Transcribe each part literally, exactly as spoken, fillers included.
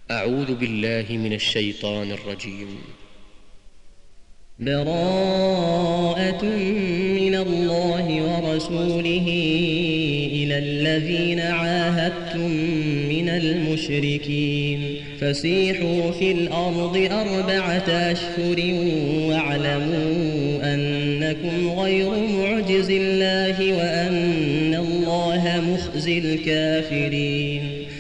أعوذ بالله من الشيطان الرجيم. براءة من الله ورسوله إلى الذين عاهدتم من المشركين فسيحوا في الأرض أربعة أشهر واعلموا أنكم غير معجز الله وأن الله مخزي الكافرين.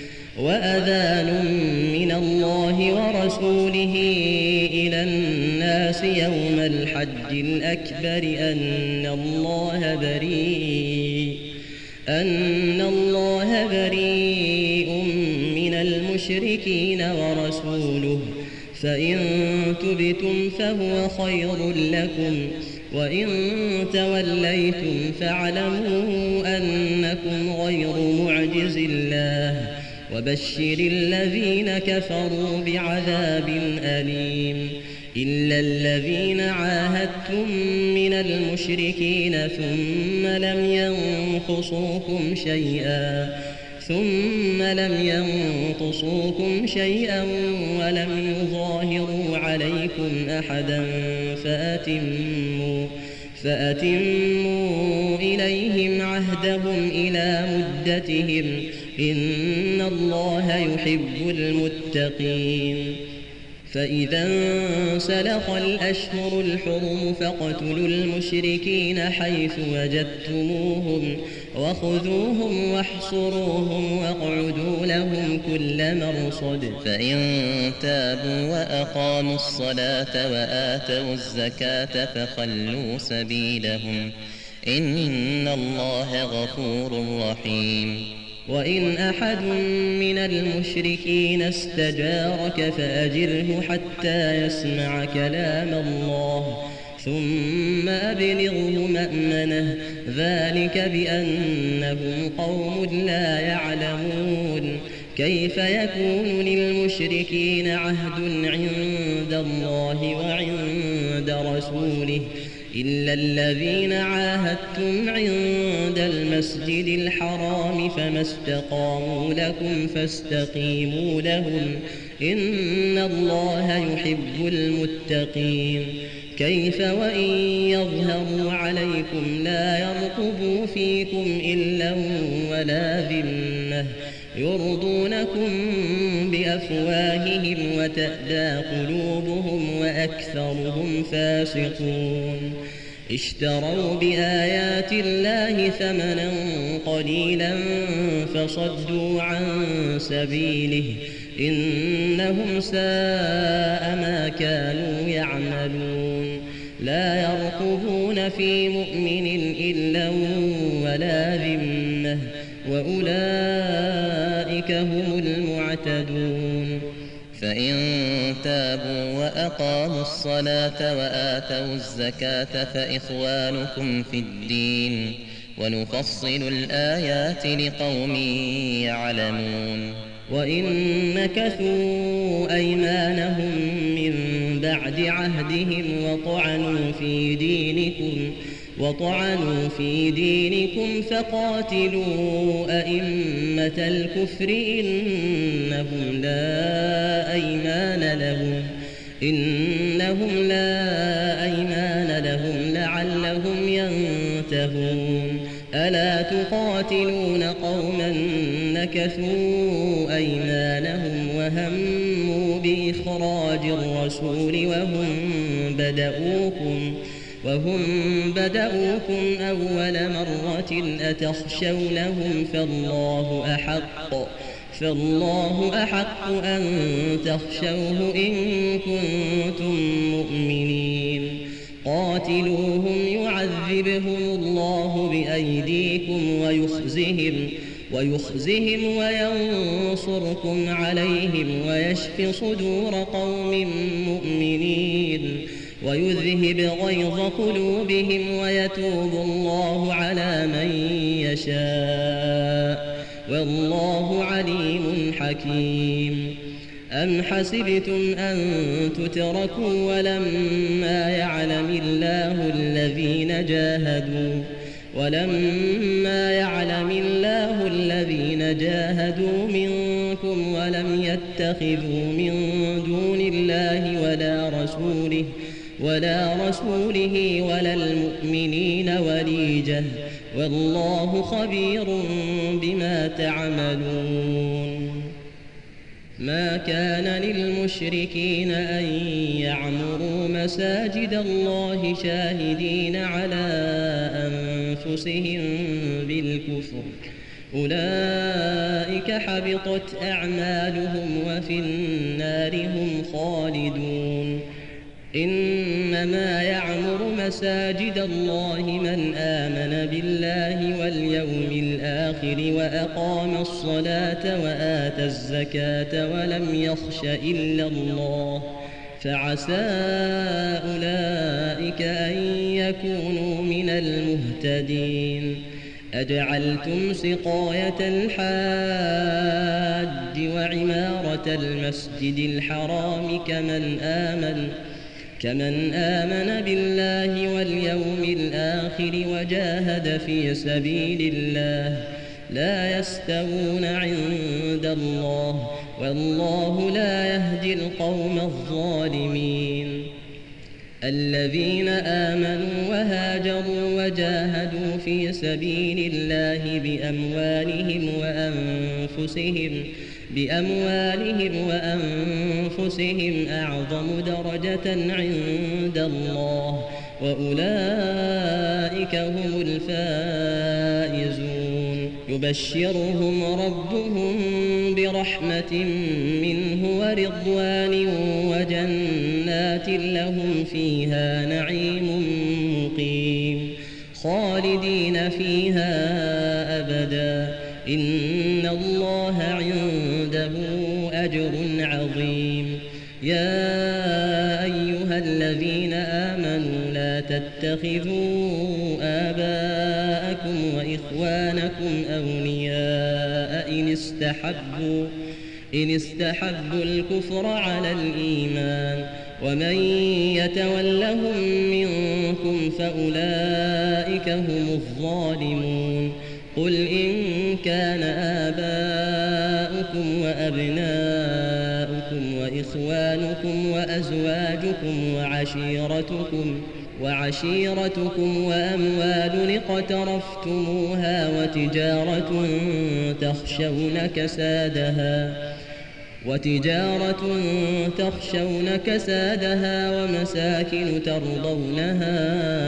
وأذان من الله ورسوله إلى الناس يوم الحج الأكبر أن الله بريء أن الله بريء من المشركين ورسوله فإن تبتم فهو خير لكم وإن توليتم فاعلموا أنكم غير معجز الله وبشر الذين كفروا بعذاب أليم. إلا الذين عاهدتم من المشركين ثم لم ينقصوكم شيئا ثم لم ينقصوكم شيئا ولم يظاهروا عليكم أحدا فأتموا فأتموا إليهم عهدهم إلى مدتهم إن الله يحب المتقين. فإذا انسلخ الأشهر الحرم فاقتلوا المشركين حيث وجدتموهم وخذوهم واحصروهم واقعدوا لهم كل مرصد. فإن تابوا وأقاموا الصلاة وآتوا الزكاة فخلوا سبيلهم إن الله غفور رحيم. وإن أحد من المشركين استجارك فأجره حتى يسمع كلام الله ثم أبلغه مأمنه ذلك بأنهم قوم لا يعلمون. كيف يكون للمشركين عهد عند الله وعند رسوله إلا الذين عاهدتم عند المسجد الحرام فما استقاموا لكم فاستقيموا لهم إن الله يحب المتقين. كيف وإن يظهروا عليكم لا يرقبوا فيكم إلا ولا ذمة يرضونكم بأفواههم وتأبى قلوبهم وأكثرهم فاسقون. اشتروا بآيات الله ثمنا قليلا فصدوا عن سبيله إنهم ساء ما كانوا يعملون. لا يرقبون في مؤمن إلا ولا ذمة وأولئك هم المعتدون. فإن تابوا وأقاموا الصلاة وآتوا الزكاة فإخوانكم في الدين ونفصل الآيات لقوم يعلمون. وإن نكثوا أيمانهم من بعد عهدهم وطعنوا في دينكم وطعنوا في دينكم فقاتلوا أئمة الكفر إنهم لا أيمان لهم إنهم لا أيمان لهم لعلهم ينتهون. ألا تقاتلون قوما نكثوا أيمانهم وهموا بإخراج الرسول وهم بدؤوكم وهم بدؤوكم أول مرة أتخشونهم فالله أحق فالله أحق أن تخشوه إن كنتم مؤمنين. قاتلوهم يعذبهم الله بأيديكم ويخزهم ويخزهم وينصركم عليهم ويشف صدور قوم مؤمنين ويذهب غيظ قلوبهم ويتوب الله على من يشاء والله عليم حكيم. أم حسبتم أن تتركوا ولما يعلم الله الذين جاهدوا ولما يعلم الله الذين جاهدوا منكم ولم يتخذوا من دون الله ولا رسوله ولا رسوله ولا المؤمنين وليجة والله خبير بما تعملون. ما كان للمشركين أن يعمروا مساجد الله شاهدين على أنفسهم بالكفر أولئك حبطت أعمالهم وفي النار هم خالدون. إنما يعمر مساجد الله من آمن بالله واليوم الآخر وأقام الصلاة وآتى الزكاة ولم يخش إلا الله فعسى أولئك أن يكونوا من المهتدين. أجعلتم سقاية الحاج وعمارة المسجد الحرام كمن آمن كمن آمن بالله واليوم الآخر وجاهد في سبيل الله لا يستوون عند الله والله لا يهدي القوم الظالمين. الذين آمنوا وهاجروا وجاهدوا في سبيل الله بأموالهم وأنفسهم بأموالهم وأنفسهم أعظم درجة عند الله وأولئك هم الفائزون. يبشرهم ربهم برحمة منه ورضوان وجنات لهم فيها نعيم مقيم خالدين فيها أبدا إن الله عنده أجر عظيم. يا أيها الذين آمنوا لا تتخذوا آباءكم وإخوانكم أولياء إن استحبوا إن استحبوا الكفر على الإيمان ومن يتولهم منكم فأولئك هم الظالمون. قل إن كان آباؤكم وأبناؤكم وإخوانكم وأزواجكم وعشيرتكم وعشيرتكم وأموال اقترفتموها وتجارة تخشون كسادها وتجارة تخشون كسادها ومساكن ترضونها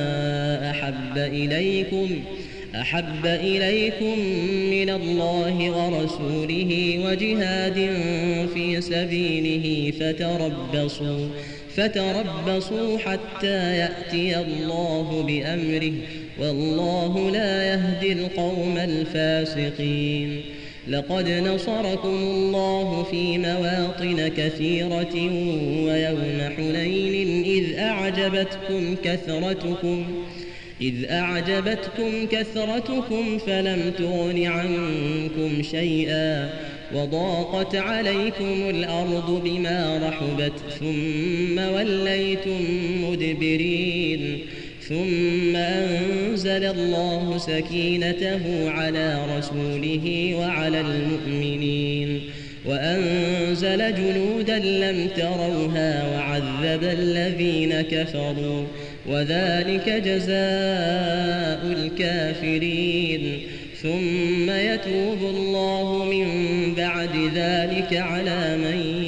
أحب إليكم أحب إليكم من الله ورسوله وجهاد في سبيله فتربصوا فتربصوا حتى يأتي الله بأمره والله لا يهدي القوم الفاسقين. لقد نصركم الله في مواطن كثيرة ويوم حنين إذ أعجبتكم كثرتكم إذ أعجبتكم كثرتكم فلم تغن عنكم شيئا وضاقت عليكم الأرض بما رحبت ثم وليتم مدبرين ثم أنزل الله سكينته على رسوله وعلى المؤمنين وأنزل جنودا لم تروها وعذب الذين كفروا وذلك جزاء الكافرين. ثم يتوب الله من بعد ذلك على من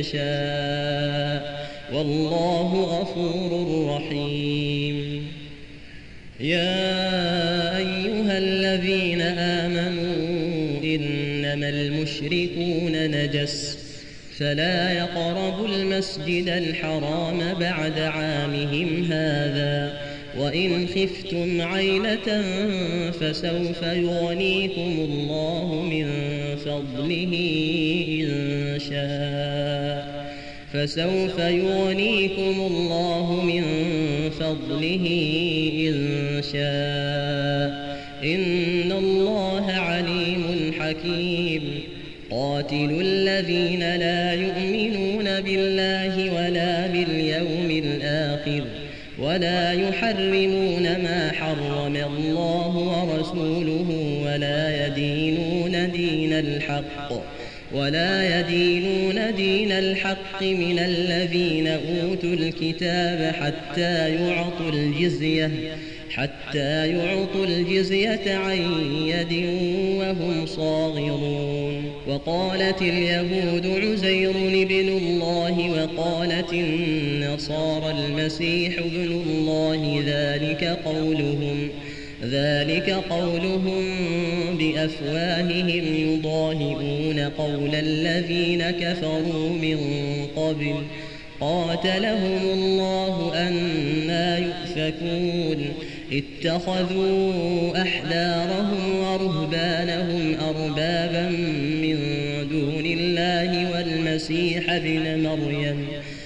يشاء والله غفور رحيم. يا أيها الذين آمنوا إنما المشركون نجس فلا يقربوا المسجد الحرام بعد عامهم هذا وإن خفتم عيلة فسوف يغنيكم الله من فضله إن شاء فسوف يغنيكم الله من فضله إن شاء إن الله عليم حكيم. قاتلوا الذين لا يؤمنون بالله ولا باليوم الآخر ولا يحرمون ما حرم الله ورسوله ولا يدينون دين الحق ولا يدينون دين الحق من الذين أوتوا الكتاب حتى يعطوا الجزية حتى يعطوا الجزية عن يد وهم صاغرون. وقالت اليهود عزير ابن الله وقالت النصارى المسيح ابن الله ذلك قولهم ذلك قولهم بأفواههم يضاهئون قول الذين كفروا من قبل قاتلهم الله أنى يؤفكون. اتخذوا أحبارهم ورهبانهم أربابا من دون الله والمسيح ابن مريم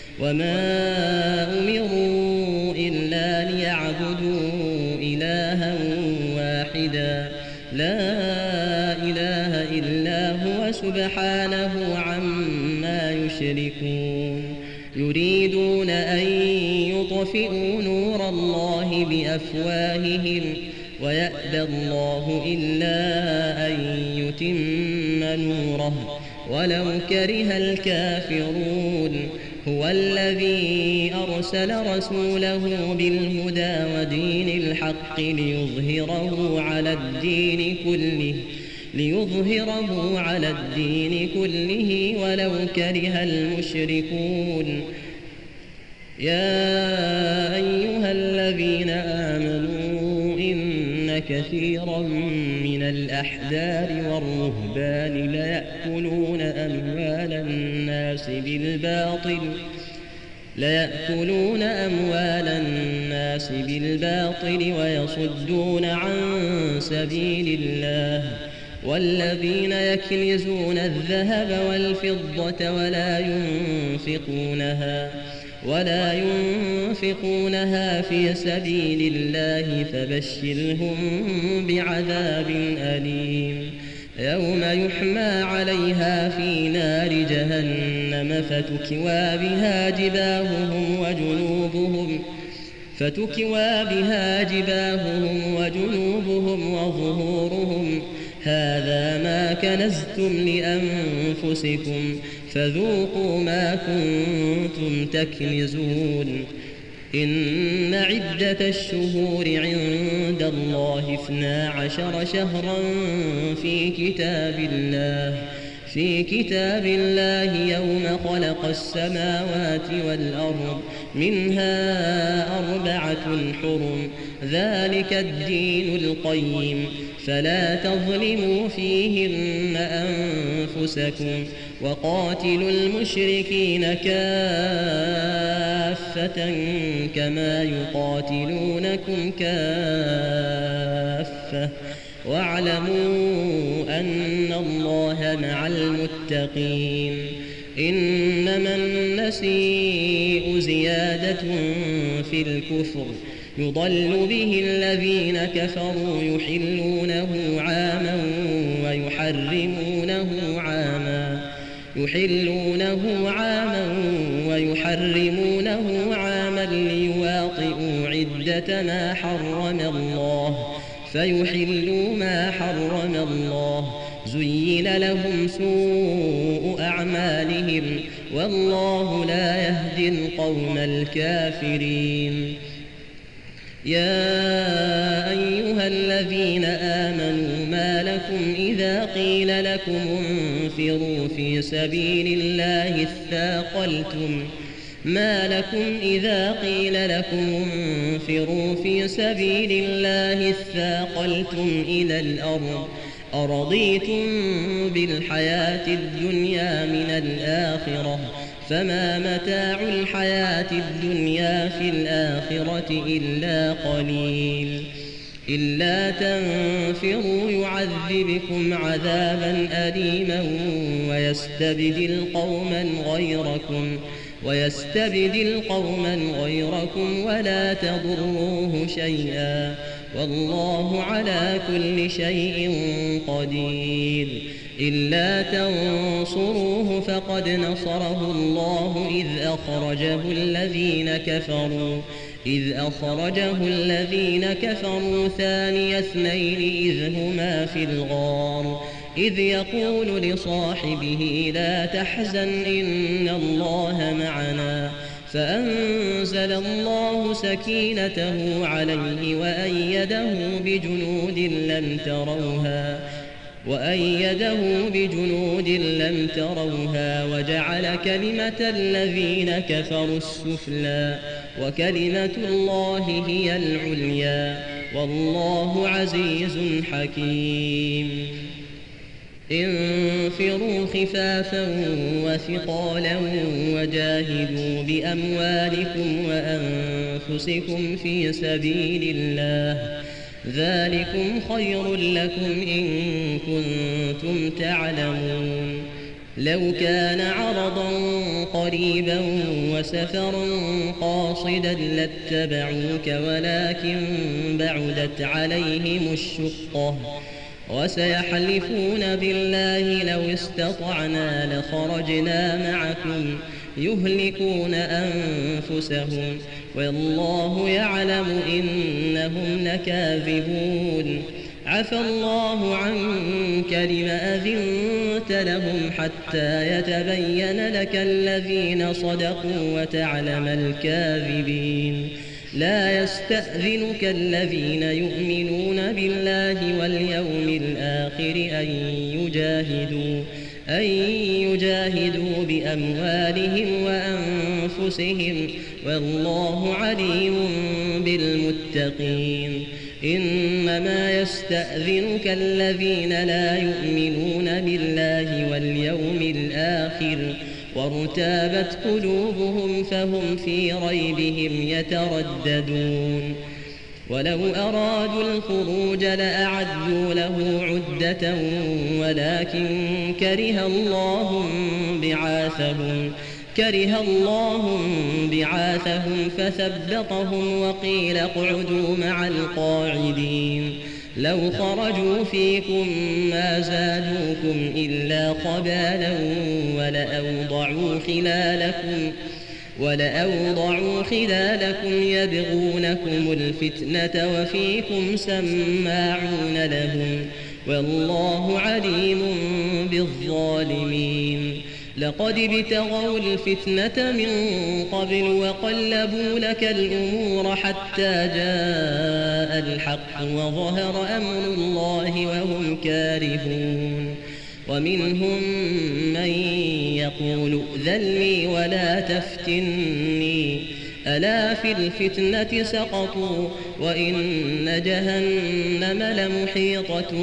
وما أمروا إلا ليعبدوا إلها واحدا لا إله إلا هو سبحانه عما يشركون. يريدون أن يطفئوا نور الله بأفواههم ويأبى الله إلا أن يتم نوره ولو كره الكافرون. هو الذي أرسل رسوله بالهدى ودين الحق ليظهره على الدين كله ليظهره على الدين كله ولو كره المشركون. يا أيها الذين آمنوا إن كثيرا من الأحبار والرهبان ليأكلون أموال الناس بالباطل ليأكلون أموال الناس بالباطل ويصدون عن سبيل الله. والذين يكنزون الذهب والفضة ولا ينفقونها ولا ينفقونها في سبيل الله فبشرهم بعذاب أليم. يوم يحمى عليها في نار جهنم فتكوى بها جباههم وجنوبهم فتكوى بها جباههم وجنوبهم وظهورهم هذا ما كنزتم لأنفسكم فذوقوا ما كنتم تكنزون. إن عدة الشهور عند الله اثنا عشر شهرا في كتاب الله في كتاب الله يوم خلق السماوات والأرض منها أربعة حرم ذلك الدين القيم فلا تظلموا فيهن أنفسكم وقاتلوا المشركين كافة كما يقاتلونكم كافة واعلموا أن الله مع المتقين. إنما النسيء زيادة في الكفر يضل به الذين كفروا يحلونه عاما ويحرمونه عاما يحلونه عاما ويحرمونه عاما ليواطئوا عدة ما حرم الله فيحلوا ما حرم الله. زين لهم سوء أعمالهم والله لا يهدي القوم الكافرين. يا أيها الذين آمنوا ما لكم إذا قيل لكم انفروا في سبيل الله اثاقلتم ما لكم إذا قيل لكم انفروا في سبيل الله اثاقلتم إلى الأرض أرضيتم بالحياة الدنيا من الآخرة فما متاع الحياة الدنيا في الآخرة إلا قليل. إلا تنفروا يعذبكم عذابا أليما ويستبدل قوما غيركم ويستبدل قوما غيركم ولا تضروه شيئا والله على كل شيء قدير. إلا تنصروه فقد نصره الله إذ أخرجه الذين كفروا إذ أخرجه الذين كفروا ثاني اثنين إذ هما في الغار إذ يقول لصاحبه لا تحزن إن الله معنا فأنزل الله سكينته عليه وأيده بجنود لم تروها وأيده بجنود لم تروها وجعل كلمة الذين كفروا السفلى وكلمة الله هي العليا والله عزيز حكيم انفروا خفافا وثقالا وجاهدوا بأموالكم وأنفسكم في سبيل الله ذلكم خير لكم إن كنتم تعلمون لو كان عرضا قريبا وسفرا قاصدا لاتبعوك ولكن بعدت عليهم الشقة وسيحلفون بالله لو استطعنا لخرجنا معكم يهلكون أنفسهم والله يعلم إنهم لكاذبون عفى الله عنك لما أذنت لهم حتى يتبين لك الذين صدقوا وتعلم الكاذبين لا يستأذنك الذين يؤمنون بالله واليوم الآخر أن يجاهدوا أن يجاهدوا بأموالهم وأنفسهم والله عليم بالمتقين إنما يستأذنك الذين لا يؤمنون بالله واليوم الآخر وارتابت قلوبهم فهم في ريبهم يترددون ولو أرادوا الخروج لأعدوا له عدة ولكن كره الله بعاثهم كره الله بعاثهم فثبطهم وقيل اقعدوا مع القاعدين لو خرجوا فيكم ما زادوكم إلا خبالا ولأوضعوا خلالكم ولأوضعوا خلالكم يبغونكم الفتنة وفيكم سماعون لهم والله عليم بالظالمين لقد ابتغوا الفتنة من قبل وقلبوا لك الأمور حتى جاء الحق وظهر أمر الله وهم كارهون ومنهم من يقول ائذن لي ولا تفتني ألا في الفتنة سقطوا وإن جهنم لمحيطة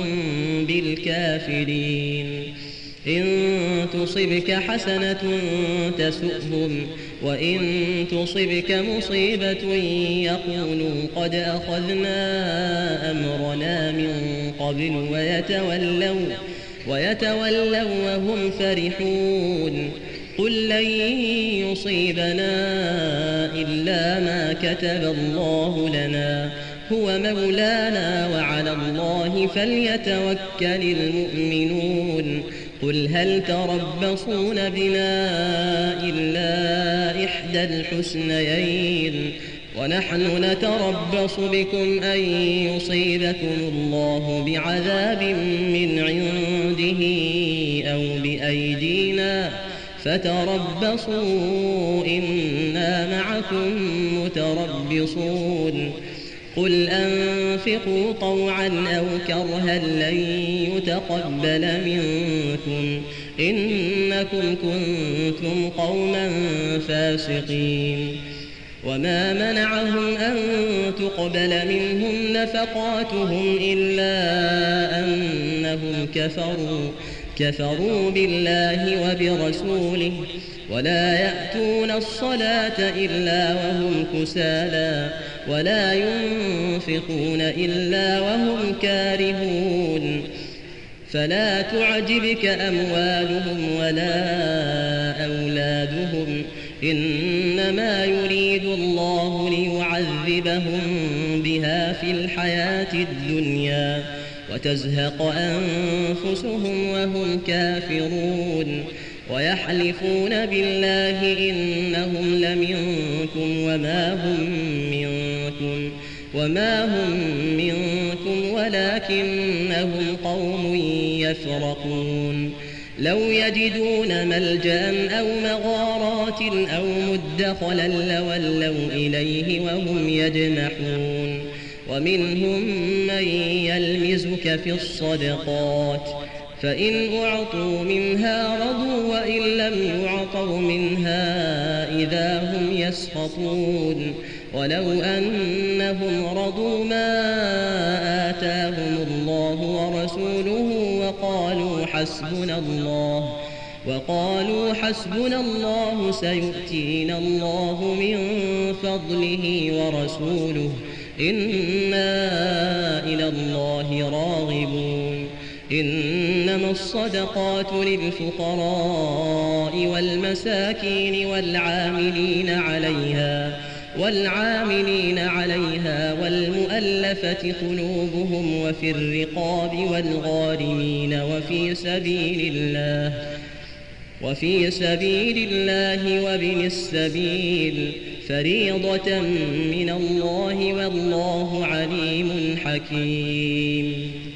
بالكافرين إن تصبك حسنة تسؤهم وإن تصبك مصيبة يقولوا قد أخذنا أمرنا من قبل ويتولوا ويتولوا وهم فرحون قل لن يصيبنا إلا ما كتب الله لنا هو مولانا وعلى الله فليتوكل المؤمنون قل هل تربصون بنا إلا إحدى الحسنيين ونحن نتربص بكم أن يصيبكم الله بعذاب من عنده أو بأيدينا فتربصوا إنا معكم متربصون قل أنفقوا طوعا أو كرها لن يتقبل منكم إنكم كنتم قوما فاسقين وما منعهم أن تقبل منهم نفقاتهم إلا أنهم كفروا كفروا بالله وبرسوله ولا يأتون الصلاة إلا وهم كسالى ولا ينفقون إلا وهم كارهون فلا تعجبك أموالهم ولا أولادهم إنما يريد الله ليعذبهم بها في الحياة الدنيا وتزهق أنفسهم وهم كافرون ويحلفون بالله إنهم لمنكم وما هم منكم وما هم منكم ولكنهم قوم يفرقون لو يجدون ملجأ أو مغارات أو مدخلا لولوا إليه وهم يجمحون ومنهم من يلمزك في الصدقات فإن أعطوا منها رضوا وإن لم يعطوا منها إذا هم يسخطون ولو أنهم رضوا ما آتاهم الله ورسوله وقالوا حسبنا الله وقالوا حسبنا الله سيؤتينا الله من فضله ورسوله إنا إلى الله راغبون إنما الصدقات للفقراء والمساكين والعاملين عليها والعاملين عليها والمؤلفة قلوبهم وفي الرقاب والغارمين وفي سبيل الله وفي سبيل الله وابن السبيل فريضة من الله والله عليم حكيم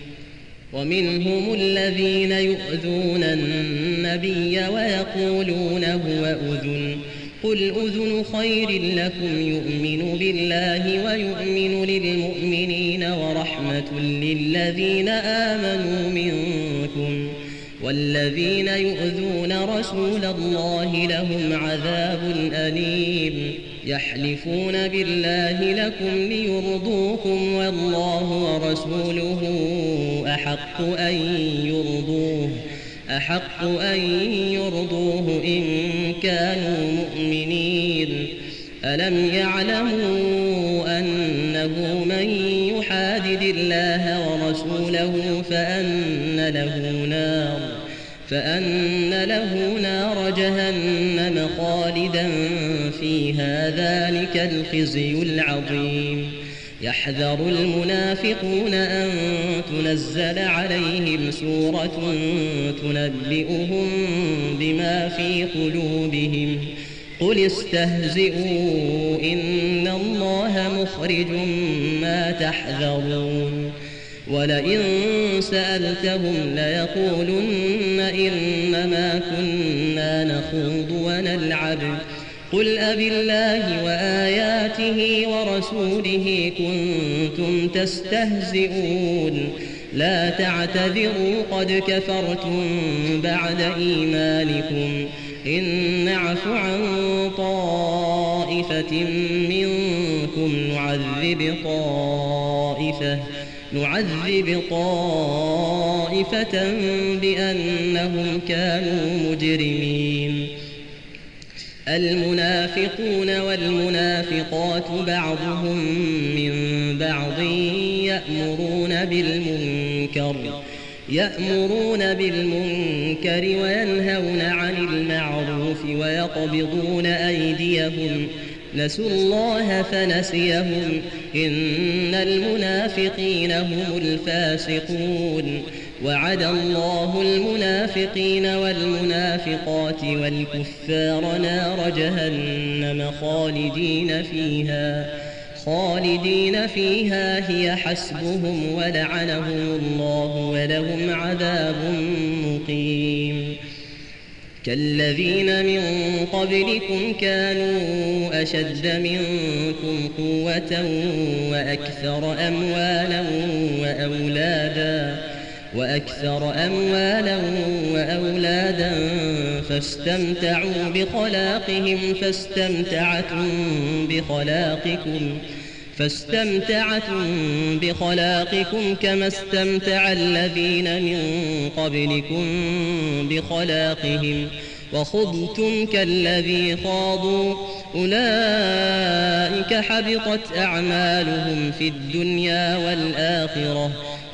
ومنهم الذين يؤذون النبي ويقولون هو أذن قل أذن خير لكم يؤمن بالله ويؤمن للمؤمنين ورحمة للذين آمنوا منكم والذين يؤذون رسول الله لهم عذاب أليم يحلفون بالله لكم ليرضوكم والله ورسوله أحق أن يرضوه أحق أن يرضوه إن كانوا مؤمنين ألم يعلموا أنه من يحادد الله ورسوله فأن له نار فأن له نار جهنم خالدا فيها ذلك الخزي العظيم يحذر المنافقون أن تنزل عليهم سورة تنبئهم بما في قلوبهم قل استهزئوا إن الله مخرج ما تحذرون ولئن سألتهم ليقولن إنما كنا نخوض ونلعب قل أبالله وآياته ورسوله كنتم تستهزئون لا تعتذروا قد كفرتم بعد إيمانكم إن نعف عن طائفة منكم نعذب طائفة نعذب طائفة بأنهم كانوا مجرمين المنافقون والمنافقات بعضهم من بعض يأمرون بالمنكر يأمرون بالمنكر وينهون عن المعروف ويقبضون أيديهم نسوا الله فنسيهم إن المنافقين هم الفاسقون وعد الله المنافقين والمنافقات والكفار نار جهنم خالدين فيها خالدين فيها هي حسبهم ولعنهم الله ولهم عذاب مقيم كالذين من قبلكم كانوا أشد منكم قوة وأكثر أموالا وأولادا وأكثر أموالا وأولادا فاستمتعوا بخلاقهم فاستمتعتم بخلاقكم فاستمتعتم بخلاقكم كما استمتع الذين من قبلكم بخلاقهم وخضتم كالذي خاضوا أولئك حبطت أعمالهم في الدنيا والآخرة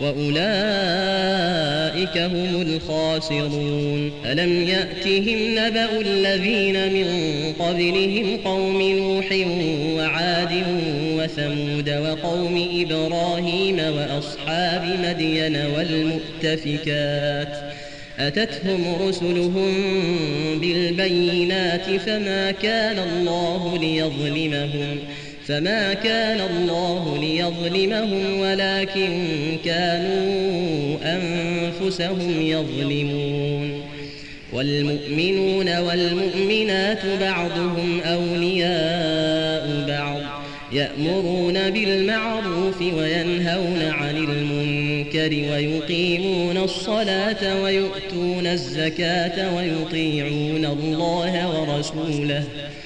وأولئك هم الخاسرون ألم يأتهم نبأ الذين من قبلهم قوم نوح وعاد وثمود وقوم إبراهيم وأصحاب مدين والمؤتفكات أتتهم رسلهم بالبينات فما كان الله ليظلمهم فما كان الله ليظلمهم ولكن كانوا أنفسهم يظلمون والمؤمنون والمؤمنات بعضهم أولياء بعض يأمرون بالمعروف وينهون عن المنكر ويقيمون الصلاة ويؤتون الزكاة ويطيعون الله ورسوله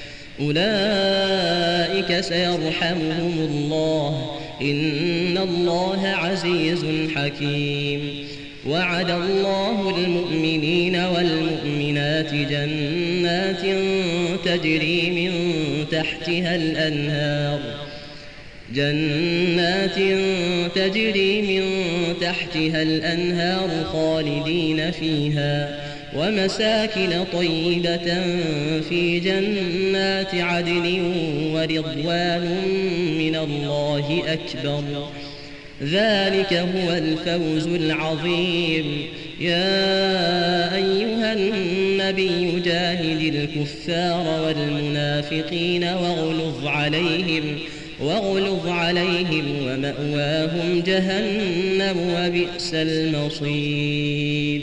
أولئك سيرحمهم الله إن الله عزيز حكيم وعد الله المؤمنين والمؤمنات جنات تجري من تحتها الأنهار جنات تجري من تحتها الأنهار خالدين فيها ومساكن طيبة في جنات عدن ورضوان من الله أكبر ذلك هو الفوز العظيم يا أيها النبي جاهد الكفار والمنافقين واغلظ عليهم واغلظ عليهم ومأواهم جهنم وبئس المصير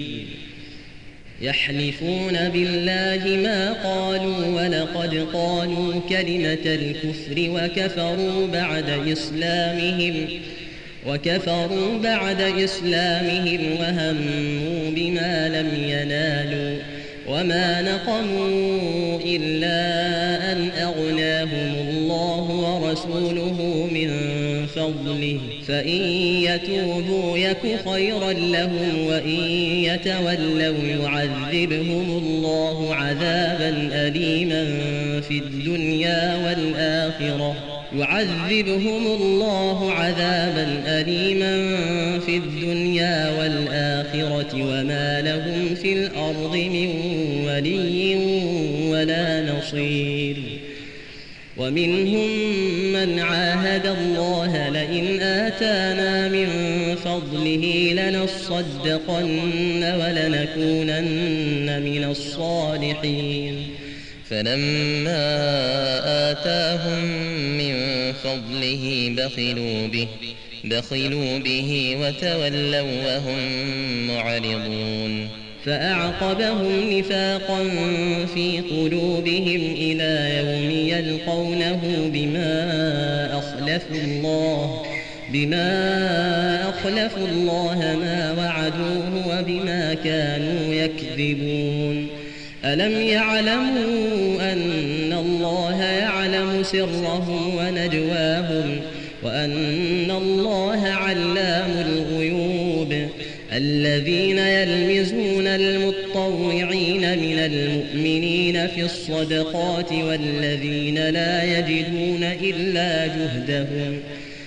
يحلفون بالله ما قالوا ولقد قالوا كلمة الكفر وكفروا بعد إسلامهم وكفروا بعد إسلامهم وهموا بما لم ينالوا وما نقموا إلا أن أغناهم الله ورسوله من فضله فإن يتوبوا يك خيرا لهم وإن يتولوا يعذبهم الله عذابا أليما في الدنيا والآخرة يعذبهم الله عذابا أليما في الدنيا والآخرة وما لهم في الأرض من ولي ولا نصير ومنهم من عاهد الله لئن آتانا من فضله لنصدقن ولنكونن من الصالحين فلما آتاهم من فضله بخلوا به بخلوا به وتولوا وهم معرضون فأعقبهم نفاقا في قلوبهم إلى يوم يلقونه بما أخلفوا الله بما أخلفوا الله ما وعدوه وبما كانوا يكذبون ألم يعلموا أن الله يعلم سرهم ونجواهم وأن الله علام الغيوب الذين يلمزون المتطوعين من المؤمنين في الصدقات والذين لا يجدون إلا جهدهم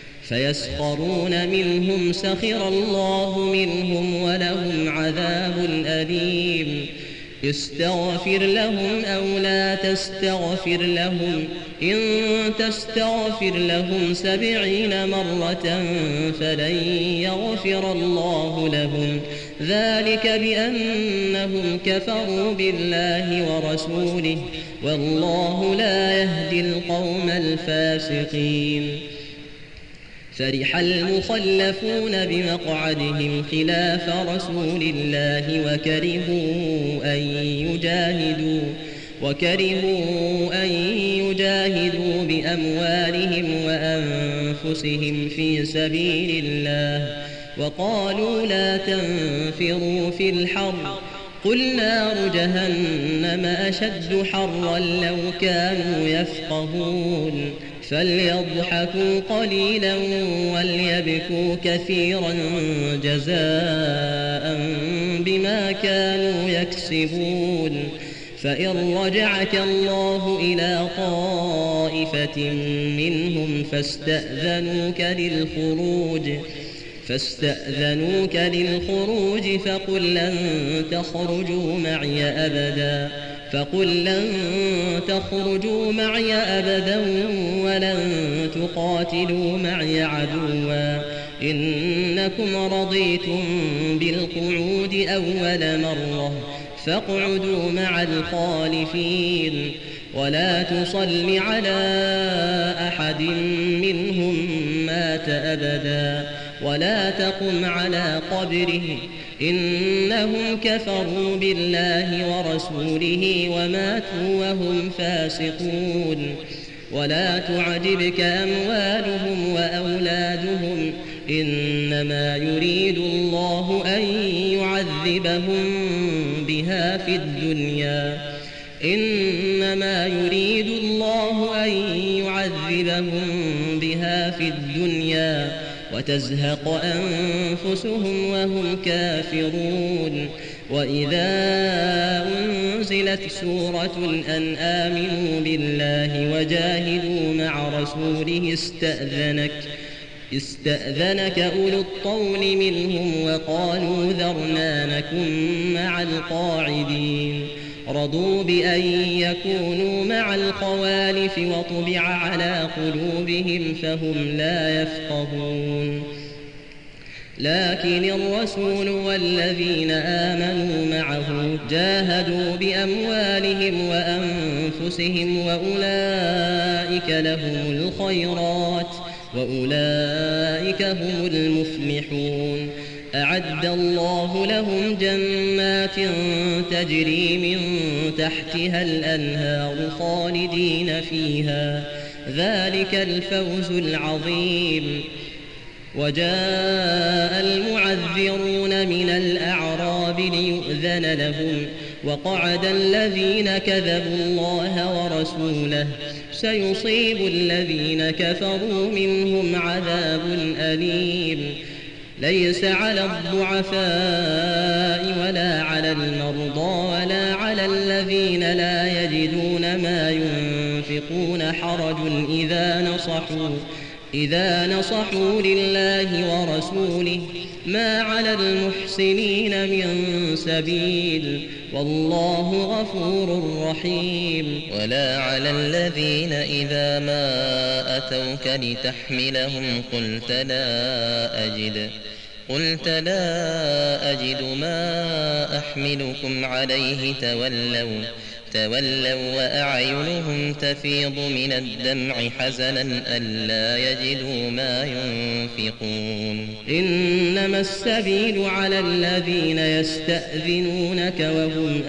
فيسخرون منهم سخر الله منهم ولهم عذاب أليم استغفر لهم أو لا تستغفر لهم إن تستغفر لهم سبعين مرة فلن يغفر الله لهم ذلك بأنهم كفروا بالله ورسوله والله لا يهدي القوم الفاسقين فرح المخلفون بمقعدهم خلاف رسول الله وكرهوا أن يجاهدوا وكرهوا أن يجاهدوا بأموالهم وأنفسهم في سبيل الله وقالوا لا تنفروا في الحر قل نار جهنم أشد حرا لو كانوا يفقهون فليضحكوا قليلا وليبكوا كثيرا جزاء بما كانوا يكسبون فإن رجعك الله إلى طائفة منهم فاستأذنوك للخروج فاستأذنوك للخروج فقل لن تخرجوا معي أبدا فقل لن تخرجوا معي أبدا ولن تقاتلوا معي عدوا إنكم رضيتم بالقعود أول مرة فاقعدوا مع الخالفين ولا تصل على أحد منهم مات أبدا ولا تقم على قبره إنهم كفروا بالله ورسوله وماتوا وهم فاسقون ولا تعجبك أموالهم وأولادهم إنما يريد الله أن يعذبهم بها في الدنيا إنما يريد الله أن يعذبهم بها في الدنيا وتزهق أنفسهم وهم كافرون وإذا أنزلت سورة أن آمنوا بالله وجاهدوا مع رسوله استأذنك استأذنك أولو الطول منهم وقالوا ذرنا نكن مع القاعدين رضوا بأن يكونوا مع الخوالف وطبع على قلوبهم فهم لا يفقهون لكن الرسول والذين آمنوا معه جاهدوا بأموالهم وأنفسهم وأولئك لهم الخيرات وأولئك هم المفلحون أعد الله لهم جنات تجري من تحتها الأنهار خالدين فيها ذلك الفوز العظيم وجاء المعذرون من الأعراب ليؤذن لهم وقعد الذين كذبوا الله ورسوله سيصيب الذين كفروا منهم عذاب أليم ليس على الضعفاء ولا على المرضى ولا على الذين لا يجدون ما ينفقون حرج إذا نصحوا إذا نصحوا لله ورسوله ما على المحسنين من سبيل والله غفور رحيم ولا على الذين إذا ما أتوك لتحملهم قلت لا أجد قلت لا أجد ما أحملكم عليه تولوا تولوا وأعينهم تفيض من الدمع حزنا ألا يجدوا ما ينفقون إنما السبيل على الذين يستأذنونك وهم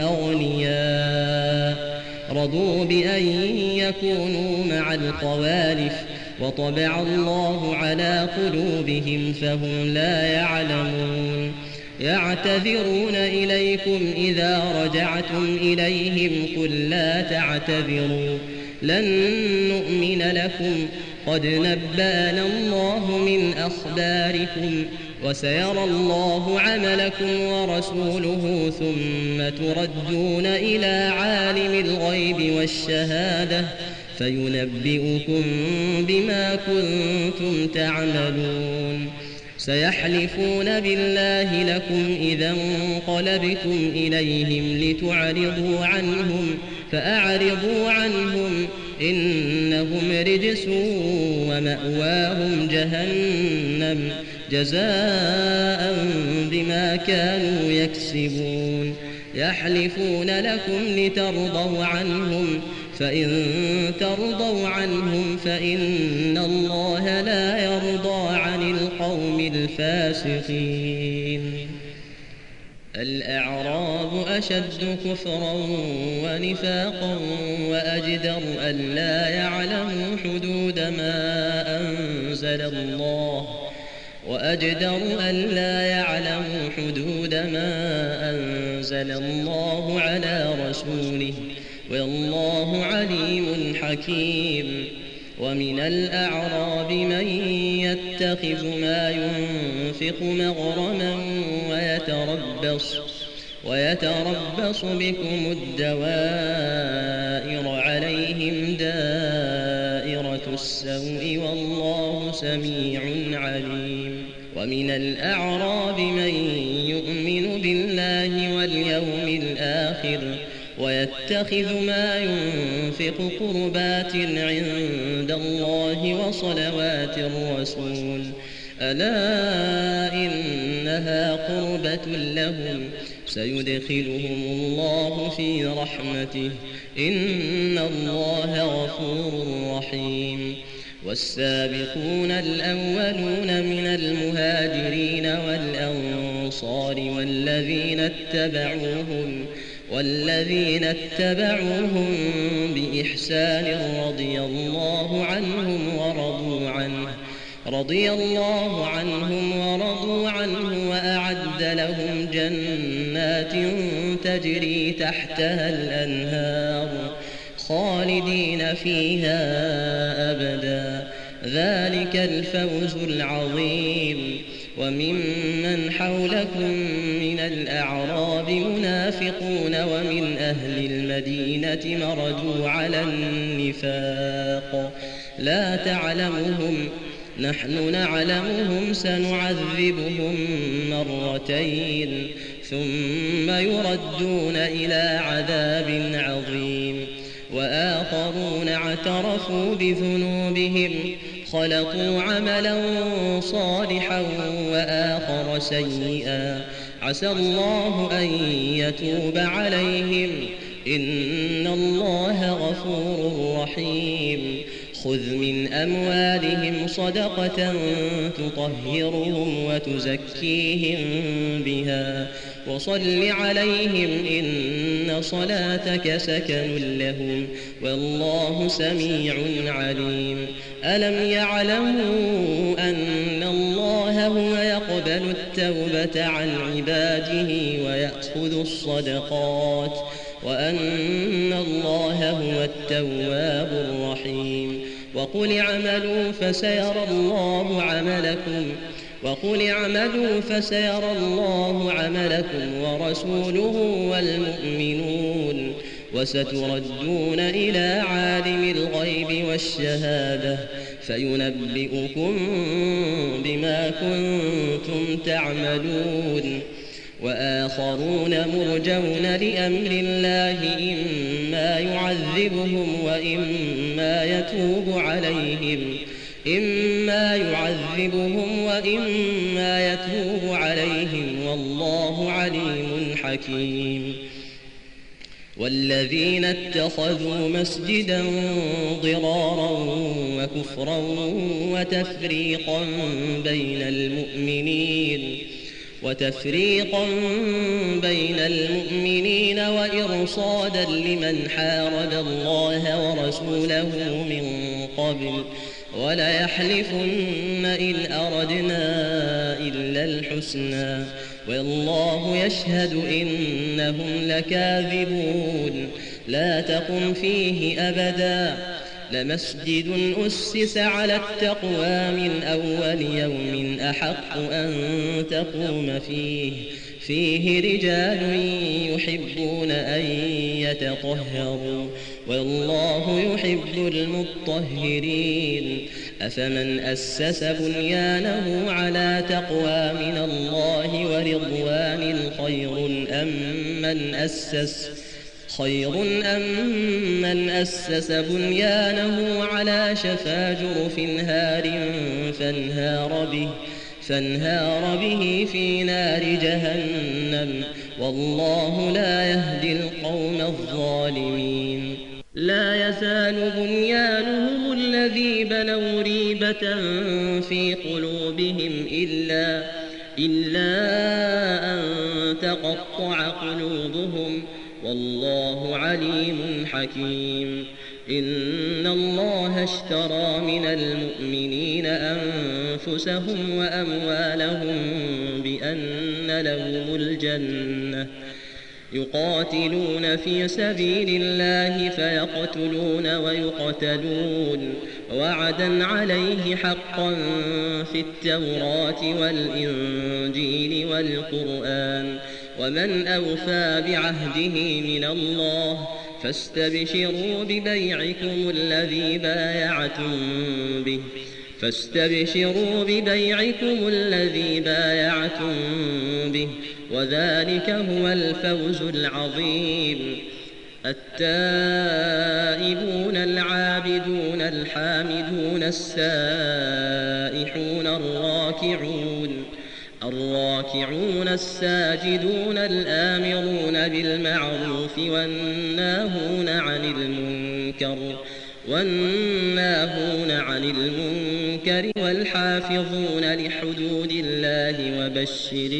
أغنياء رضوا بأن يكونوا مع الخوالف وطبع الله على قلوبهم فهم لا يعلمون يعتذرون إليكم إذا رجعتم إليهم قل لا تعتذروا لن نؤمن لكم قد نبأنا الله من أخباركم وسيرى الله عملكم ورسوله ثم تردون إلى عالم الغيب والشهادة فينبئكم بما كنتم تعملون سيحلفون بالله لكم إذا انقلبتم إليهم لتعرضوا عنهم فأعرضوا عنهم إنهم رجس ومأواهم جهنم جزاء بما كانوا يكسبون يحلفون لكم لترضوا عنهم فإن ترضوا عنهم فإن الله لا يرضى عن القوم الفاسقين الأعراب أشد كفرا ونفاقا وأجدر ألا يعلموا حدود ما أنزل الله وأجدر ألا يعلموا حدود ما أنزل الله على رسوله والله عليم حكيم ومن الأعراب من يتخذ ما ينفق مغرما ويتربص ويتربص بكم الدوائر عليهم دائرة السوء والله سميع عليم ومن الأعراب من يؤمن بالله واليوم الآخر ويتخذ ما ينفق قربات عند الله وصلوات الرسول ألا إنها قربة لهم سيدخلهم الله في رحمته إن الله غفور رحيم والسابقون الأولون من المهاجرين والأنصار والذين اتبعوهم والذين اتبعوهم بإحسان رضي الله عنهم ورضوا عنه رضي الله عنهم ورضوا عنه وأعد لهم جنات تجري تحتها الأنهار خالدين فيها أبدا ذلك الفوز العظيم وممن حولكم من الأعراب منافقون ومن أهل المدينة مردوا على النفاق لا تعلمهم نحن نعلمهم سنعذبهم مرتين ثم يردون إلى عذاب عظيم وآخرون اعترفوا بذنوبهم خلقوا عملا صالحا وآخر سيئا عسى الله أن يتوب عليهم إن الله غفور رحيم خذ من أموالهم صدقة تطهرهم وتزكيهم بها وصل عليهم إن صلاتك سكن لهم والله سميع عليم ألم يعلموا أن الله هو يقبل التوبة عن عباده ويأخذ الصدقات وأن الله هو التواب الرحيم وقل اعملوا فسيرى الله عملكم وقل اعملوا فسيرى الله عملكم ورسوله والمؤمنون وستردون إلى عالم الغيب والشهادة فينبئكم بما كنتم تعملون وآخرون مرجون لأمر الله إما يعذبهم وإما يتوب عليهم إما يعذبهم وإما يتوب عليهم والله عليم حكيم والذين اتخذوا مسجدا ضرارا وكفرا وتفريقا بين المؤمنين وتفريقا بين المؤمنين وإرصادا لمن حارب الله ورسوله من قبل وليحلفن إن أردنا إلا الحسنى والله يشهد إنهم لكاذبون لا تقم فيه أبدا لمسجد أسس على التقوى من أول يوم أحق أن تقوم فيه فيه رجال يحبون أن يتطهروا والله يحب المطهرين أفمن أسس بنيانه على تقوى من الله ورضوان خير أم من أسس خير أم من أسس بنيانه على شفا جرف هار فانهار به فانهار به في نار جهنم والله لا يهدي القوم الظالمين لا يزال بنيانهم الذي بنوا ريبة في قلوبهم إلا إلا أن تقطع قلوبهم والله عليم حكيم إن الله اشترى من المؤمنين أنفسهم وأموالهم بأن لهم الجنة يقاتلون في سبيل الله فيقتلون ويقتلون وعدا عليه حقا في التوراة والإنجيل والقرآن ومن أوفى بعهده من الله فاستبشروا ببيعكم الذي بايعتم به فاستبشروا ببيعكم الذي بايعتم به وذلك هو الفوز العظيم التائبون العابدون الحامدون السائحون الراكعون الراكعون الراكعون الساجدون الآمرون بالمعروف والناهون عن المنكر والناهون عن المنكر والحافظون لحدود الله وبشر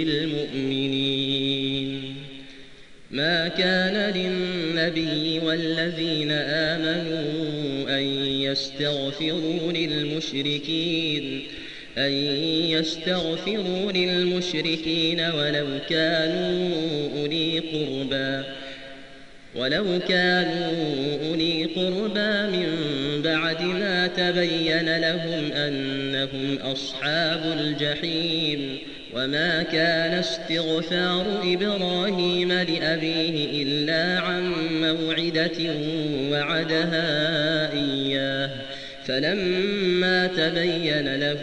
المؤمنين. ما كان للنبي والذين آمنوا أن يستغفروا للمشركين أن يستغفروا للمشركين ولو كانوا أولي قربى ولو كانوا أولي قربى من بعد ما تبين لهم أنهم أصحاب الجحيم. وما كان استغفار إبراهيم لأبيه إلا عن موعدة وعدها إياه فلما تبين له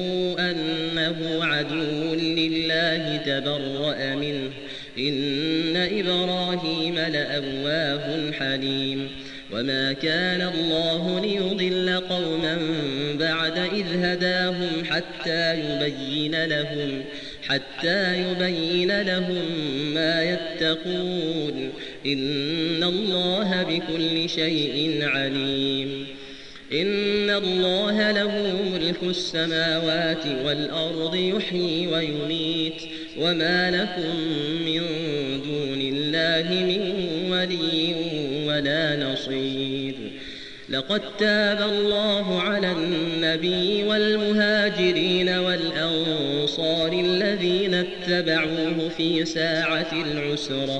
أنه عدو لله تبرأ منه إن إبراهيم لأواه حليم. وما كان الله ليضل قوما بعد إذ هداهم حتى يبين لهم حتى يبين لهم ما يتقون إن الله بكل شيء عليم. إن الله له ملك السماوات والأرض يحيي ويميت وما لكم من دون الله من ولي ولا نصير. لقد تاب الله على النبي والمهاجرين والأنصار الذين اتبعوه في ساعة العسرة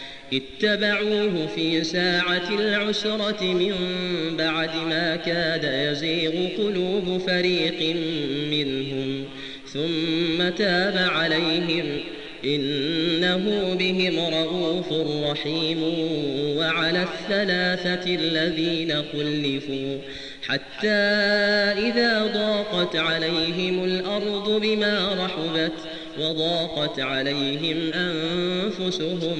اتبعوه في ساعة العسرة من بعد ما كاد يزيغ قلوب فريق منهم ثم تاب عليهم إنه بهم رءوف رحيم. وعلى الثلاثة الذين خلفوا حتى إذا ضاقت عليهم الأرض بما رحبت وضاقت عليهم أنفسهم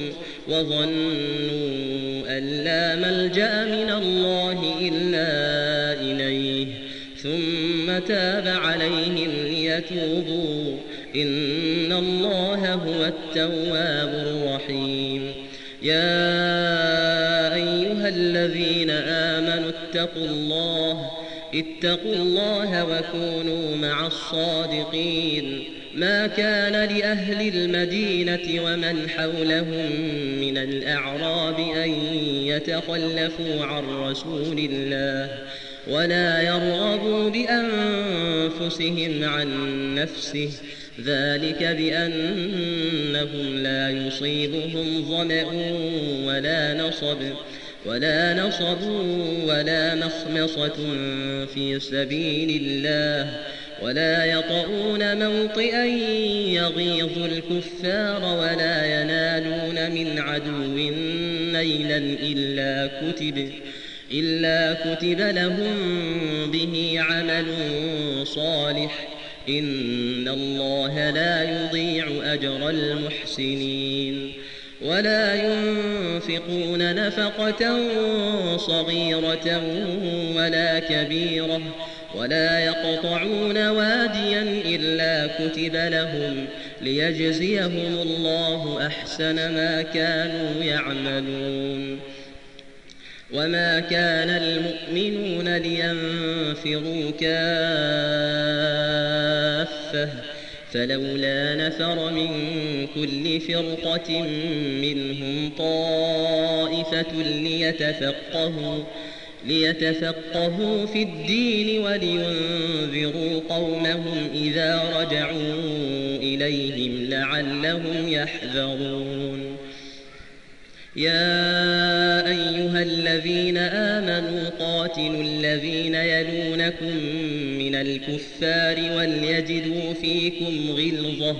وظنوا أن لا ملجأ من الله إلا إليه ثم تاب عليهم ليتوبوا إن الله هو التواب الرحيم. يا أيها الذين آمنوا اتقوا الله اتقوا الله وكونوا مع الصادقين. ما كان لأهل المدينة ومن حولهم من الأعراب أن يتخلفوا عن رسول الله ولا يرغبوا بأنفسهم عن نفسه ذلك بأنهم لا يصيبهم ظمأ ولا نصب ولا نصب ولا مخمصة في سبيل الله ولا يطؤون موطئا يغيظ الكفار ولا ينالون من عدو نيلا إلا كتب إلا كتب لهم به عمل صالح إن الله لا يضيع أجر المحسنين. ولا ينفقون نفقة صغيرة ولا كبيرة ولا يقطعون واديا إلا كتب لهم ليجزيهم الله أحسن ما كانوا يعملون. وما كان المؤمنون لينفروا كافة فلولا نفر من كل فرقة منهم طائفة ليتفقهوا ليتفقهوا في الدين ولينذروا قومهم إذا رجعوا إليهم لعلهم يحذرون. يا أيها الذين آمنوا قاتلوا الذين يلونكم من الكفار وليجدوا فيكم غلظة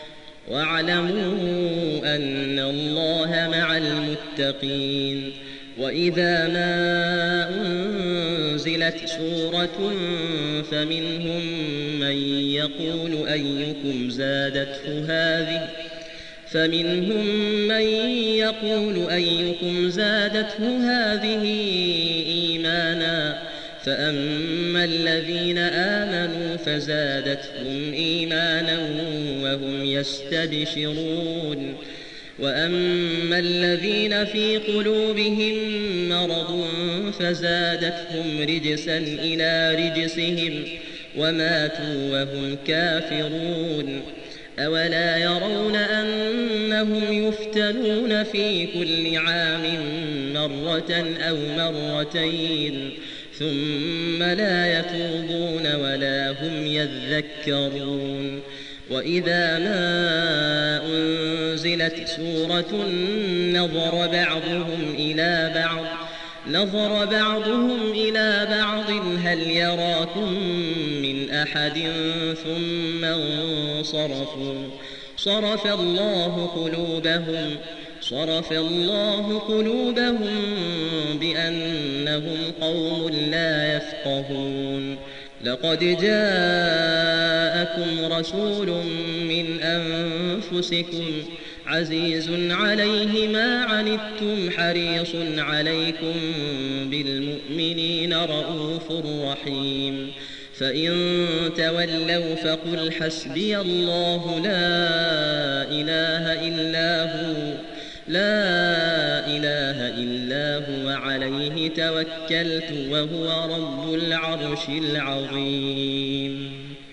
واعلموا أن الله مع المتقين. وإذا ما أنزلت سورة فمنهم من يقول أيكم زادته هذه فمنهم من يقول أيكم زادته هذه إيمانا فأما الذين آمنوا فزادتهم إيمانا وهم يستبشرون وأما الذين في قلوبهم مرض فزادتهم رجسا إلى رجسهم وماتوا وهم كافرون أولا يرون أنهم يفتنون في كل عام مرة أو مرتين ثم لا يتوبون ولا هم يذكرون وإذا ما أنزلت سورة نظر بعضهم إلى بعض نظر بعضهم إلى بعض هل يراكم من أحد ثم انصرفوا صرف الله قلوبهم صرف الله قلوبهم بأنهم قوم لا يفقهون لقد جاءكم رسول من أنفسكم عزيز عليه ما عنتم حريص عليكم بالمؤمنين رؤوف رحيم فإن تولوا فقل حسبي الله لا إله إلا هو لا إله إلا هو عليه توكلت وهو رب العرش العظيم.